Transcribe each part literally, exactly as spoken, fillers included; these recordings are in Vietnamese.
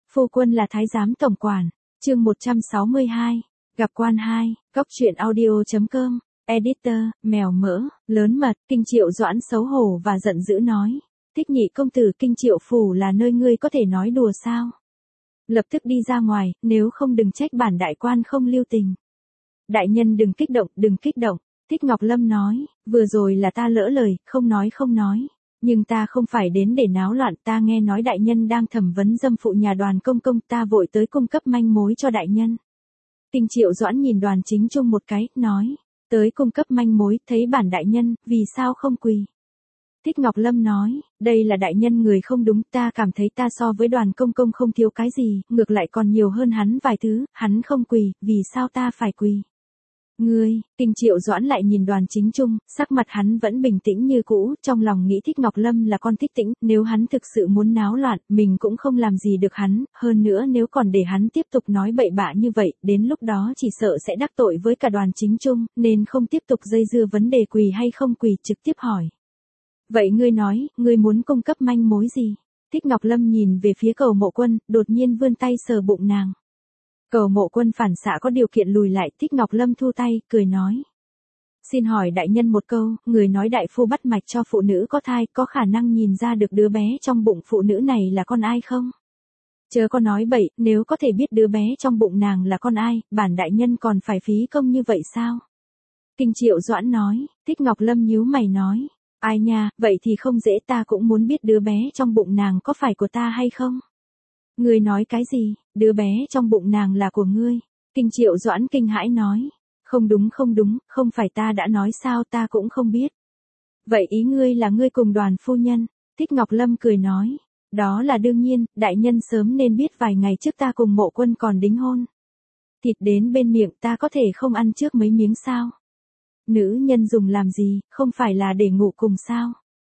Phu quân là thái giám tổng quản. Chương một trăm sáu mươi hai. Gặp quan hai. Góc truyện audio.com. Editor, mèo mỡ, lớn mật. Kinh Triệu Doãn xấu hổ và giận dữ nói. Thích nhị công tử, Kinh Triệu phủ là nơi ngươi có thể nói đùa sao? Lập tức đi ra ngoài, nếu không đừng trách bản đại quan không lưu tình. Đại nhân đừng kích động, đừng kích động. Thích Ngọc Lâm nói, vừa rồi là ta lỡ lời, không nói không nói. Nhưng ta không phải đến để náo loạn, ta nghe nói đại nhân đang thẩm vấn dâm phụ nhà Đoàn công công, ta vội tới cung cấp manh mối cho đại nhân. Kinh Triệu Doãn nhìn Đoàn Chính Trung một cái, nói, tới cung cấp manh mối, thấy bản đại nhân, vì sao không quỳ? Thích Ngọc Lâm nói, đây là đại nhân người không đúng, ta cảm thấy ta so với Đoàn công công không thiếu cái gì, ngược lại còn nhiều hơn hắn vài thứ, hắn không quỳ, vì sao ta phải quỳ? Ngươi, Kinh Triệu Doãn lại nhìn Đoàn Chính Trung, sắc mặt hắn vẫn bình tĩnh như cũ, trong lòng nghĩ Thích Ngọc Lâm là con thích tĩnh, nếu hắn thực sự muốn náo loạn, mình cũng không làm gì được hắn, hơn nữa nếu còn để hắn tiếp tục nói bậy bạ như vậy, đến lúc đó chỉ sợ sẽ đắc tội với cả Đoàn Chính Trung, nên không tiếp tục dây dưa vấn đề quỳ hay không quỳ, trực tiếp hỏi. Vậy ngươi nói, ngươi muốn cung cấp manh mối gì? Thích Ngọc Lâm nhìn về phía Cầu Mộ Quân, đột nhiên vươn tay sờ bụng nàng. Cầu Mộ Quân phản xạ có điều kiện lùi lại, Thích Ngọc Lâm thu tay, cười nói. Xin hỏi đại nhân một câu, người nói đại phu bắt mạch cho phụ nữ có thai, có khả năng nhìn ra được đứa bé trong bụng phụ nữ này là con ai không? Chớ có nói bậy, nếu có thể biết đứa bé trong bụng nàng là con ai, bản đại nhân còn phải phí công như vậy sao? Kinh Triệu Doãn nói, Thích Ngọc Lâm nhíu mày nói. Ai nha, vậy thì không dễ, ta cũng muốn biết đứa bé trong bụng nàng có phải của ta hay không? Ngươi nói cái gì, đứa bé trong bụng nàng là của ngươi? Kinh Triệu Doãn kinh hãi nói. Không đúng không đúng, không phải ta đã nói sao, ta cũng không biết. Vậy ý ngươi là ngươi cùng Đoàn phu nhân? Thích Ngọc Lâm cười nói. Đó là đương nhiên, đại nhân sớm nên biết vài ngày trước ta cùng Mộ Quân còn đính hôn. Thịt đến bên miệng ta có thể không ăn trước mấy miếng sao? Nữ nhân dùng làm gì, không phải là để ngủ cùng sao?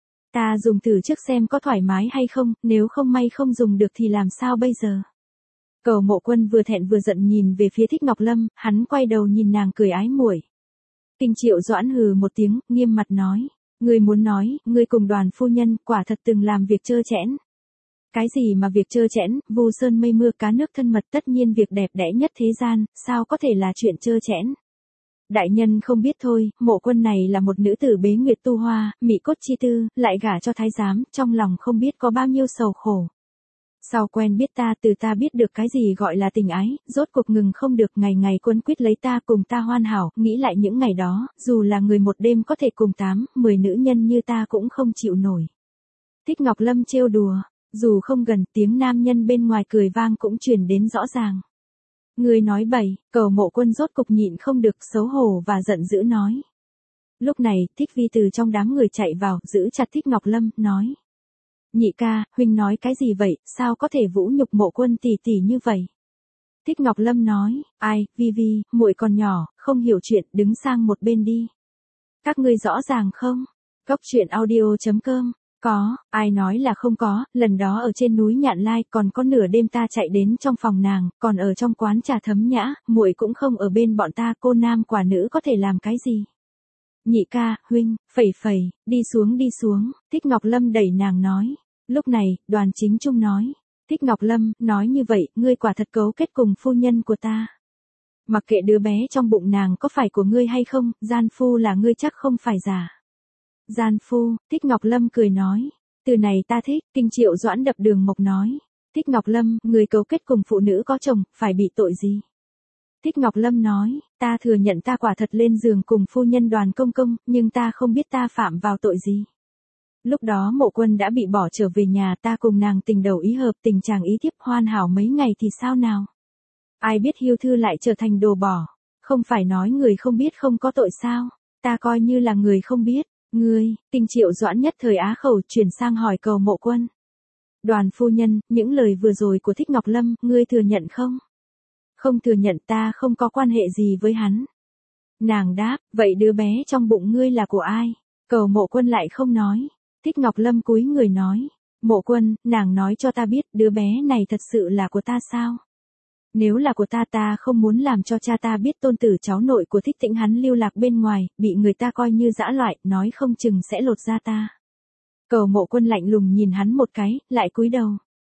Ta dùng thử trước xem có thoải mái hay không, nếu không may không dùng được thì làm sao bây giờ? Cầu Mộ Quân vừa thẹn vừa giận nhìn về phía Thích Ngọc Lâm, hắn quay đầu nhìn nàng cười ái muội. Kinh Triệu Doãn hừ một tiếng, nghiêm mặt nói, ngươi muốn nói, ngươi cùng Đoàn phu nhân quả thật từng làm việc trơ trẽn. Cái gì mà việc trơ trẽn, vu sơn mây mưa cá nước thân mật, tất nhiên việc đẹp đẽ nhất thế gian, sao có thể là chuyện trơ trẽn? Đại nhân không biết thôi, Mộ Quân này là một nữ tử bế nguyệt tu hoa, mỹ cốt chi tư, lại gả cho thái giám, trong lòng không biết có bao nhiêu sầu khổ. Sau quen biết ta, từ ta biết được cái gì gọi là tình ái, rốt cuộc ngừng không được, ngày ngày quấn quýt lấy ta, cùng ta hoàn hảo, nghĩ lại những ngày đó, dù là người một đêm có thể cùng tám, mười nữ nhân như ta cũng không chịu nổi. Thích Ngọc Lâm trêu đùa, dù không gần, tiếng nam nhân bên ngoài cười vang cũng truyền đến rõ ràng. Ngươi nói bậy, Cầu Mộ Quân rốt cục nhịn không được, xấu hổ và giận dữ nói. Lúc này, Thích Vi từ trong đám người chạy vào, giữ chặt Thích Ngọc Lâm, nói. Nhị ca, huynh nói cái gì vậy, sao có thể vũ nhục Mộ Quân tỷ tỷ như vậy? Thích Ngọc Lâm nói, ai, Vi Vi, muội còn nhỏ, không hiểu chuyện, đứng sang một bên đi. Các ngươi rõ ràng không? Góc truyện audio.com. Có, ai nói là không có, lần đó ở trên núi Nhạn Lai, còn có nửa đêm ta chạy đến trong phòng nàng, còn ở trong quán trà Thấm Nhã, muội cũng không ở bên bọn ta, cô nam quả nữ có thể làm cái gì? Nhị ca, huynh, phẩy phẩy, đi xuống đi xuống, Thích Ngọc Lâm đẩy nàng nói. Lúc này, Đoàn Chính Trung nói. Thích Ngọc Lâm, nói như vậy, ngươi quả thật cấu kết cùng phu nhân của ta. Mặc kệ đứa bé trong bụng nàng có phải của ngươi hay không, gian phu là ngươi chắc không phải giả. Gian phu, Thích Ngọc Lâm cười nói. Từ này ta thích, Kinh Triệu Doãn đập Đường Mộc nói. Thích Ngọc Lâm, người cấu kết cùng phụ nữ có chồng, phải bị tội gì? Thích Ngọc Lâm nói, ta thừa nhận ta quả thật lên giường cùng phu nhân Đoàn công công, nhưng ta không biết ta phạm vào tội gì. Lúc đó Mộ Quân đã bị bỏ trở về nhà, ta cùng nàng tình đầu ý hợp, tình chàng ý thiếp hoàn hảo mấy ngày thì sao nào? Ai biết hiêu thư lại trở thành đồ bỏ, không phải nói người không biết không có tội sao? Ta coi như là người không biết. Ngươi, Kinh Triệu Doãn nhất thời á khẩu, chuyển sang hỏi Cầu Mộ Quân. Đoàn phu nhân, những lời vừa rồi của Thích Ngọc Lâm, ngươi thừa nhận không? Không thừa nhận, ta không có quan hệ gì với hắn. Nàng đáp, vậy đứa bé trong bụng ngươi là của ai? Cầu Mộ Quân lại không nói. Thích Ngọc Lâm cúi người nói. Mộ Quân, nàng nói cho ta biết, đứa bé này thật sự là của ta sao? Nếu là của ta, ta không muốn làm cho cha ta biết tôn tử cháu nội của Thích Tĩnh hắn lưu lạc bên ngoài, bị người ta coi như dã loại, nói không chừng sẽ lột da ta. Cầu Mộ Quân lạnh lùng nhìn hắn một cái, lại cúi đầu.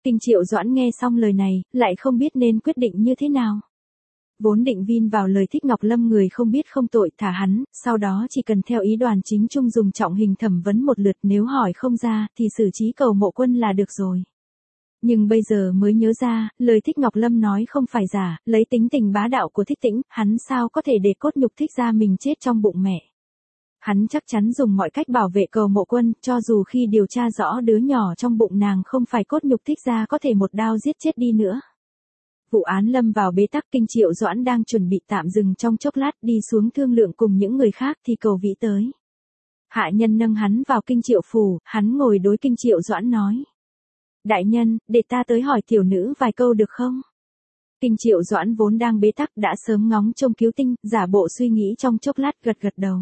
Kinh Triệu Doãn nghe xong lời này, lại không biết nên quyết định như thế nào. Vốn định vin vào lời Thích Ngọc Lâm người không biết không tội thả hắn, sau đó chỉ cần theo ý Đoàn Chính Trung dùng trọng hình thẩm vấn một lượt, nếu hỏi không ra thì xử trí Cầu Mộ Quân là được rồi. Nhưng bây giờ mới nhớ ra, lời Thích Ngọc Lâm nói không phải giả, lấy tính tình bá đạo của Thích Tĩnh, hắn sao có thể để cốt nhục Thích gia mình chết trong bụng mẹ. Hắn chắc chắn dùng mọi cách bảo vệ Cầu Mộ Quân, cho dù khi điều tra rõ đứa nhỏ trong bụng nàng không phải cốt nhục Thích gia có thể một đao giết chết đi nữa. Vụ án lâm vào bế tắc. Kinh Triệu Doãn đang chuẩn bị tạm dừng trong chốc lát đi xuống thương lượng cùng những người khác thì Cầu Vĩ tới. Hạ nhân nâng hắn vào Kinh Triệu phủ, hắn ngồi đối Kinh Triệu Doãn nói. Đại nhân, để ta tới hỏi tiểu nữ vài câu được không? Kinh Triệu Doãn vốn đang bế tắc đã sớm ngóng trông Cứu Tinh, giả bộ suy nghĩ trong chốc lát gật gật đầu.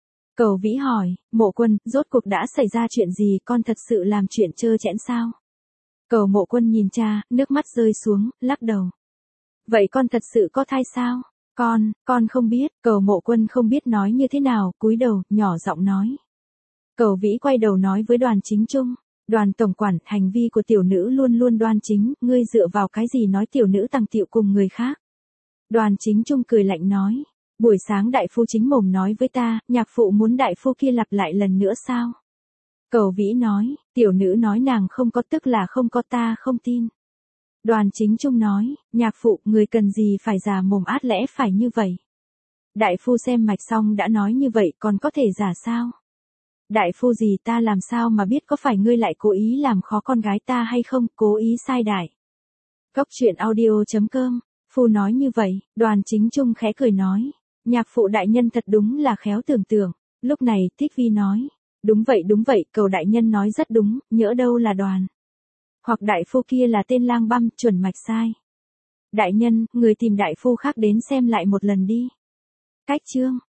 Cầu Vĩ hỏi, Mộ Quân, rốt cuộc đã xảy ra chuyện gì, con thật sự làm chuyện trơ trẽn sao? Cầu Mộ Quân nhìn cha, nước mắt rơi xuống, lắc đầu. Vậy con thật sự có thai sao? Con, con không biết. Cầu Mộ Quân không biết nói như thế nào, cúi đầu, nhỏ giọng nói. Cầu Vĩ quay đầu nói với Đoàn Chính Trung. Đoàn tổng quản, hành vi của tiểu nữ luôn luôn đoan chính, ngươi dựa vào cái gì nói tiểu nữ tằng tiệu cùng người khác? Đoàn Chính Trung cười lạnh nói. Buổi sáng đại phu chính mồm nói với ta, nhạc phụ muốn đại phu kia lặp lại lần nữa sao? Cầu Vĩ nói, tiểu nữ nói nàng không có tức là không có, ta không tin. Đoàn Chính Trung nói, nhạc phụ, người cần gì phải giả mồm át lẽ phải như vậy. Đại phu xem mạch xong đã nói như vậy còn có thể giả sao? Đại phu gì, ta làm sao mà biết có phải ngươi lại cố ý làm khó con gái ta hay không, cố ý sai đại. Cốc truyện audio chấm com, phu nói như vậy, Đoàn Chính Trung khẽ cười nói, nhạc phụ đại nhân thật đúng là khéo tưởng tượng. Lúc này, Thích Vi nói, đúng vậy đúng vậy, Cầu đại nhân nói rất đúng, nhỡ đâu là Đoàn. Hoặc đại phu kia là tên lang băm, chuẩn mạch sai. Đại nhân, người tìm đại phu khác đến xem lại một lần đi. Cách chương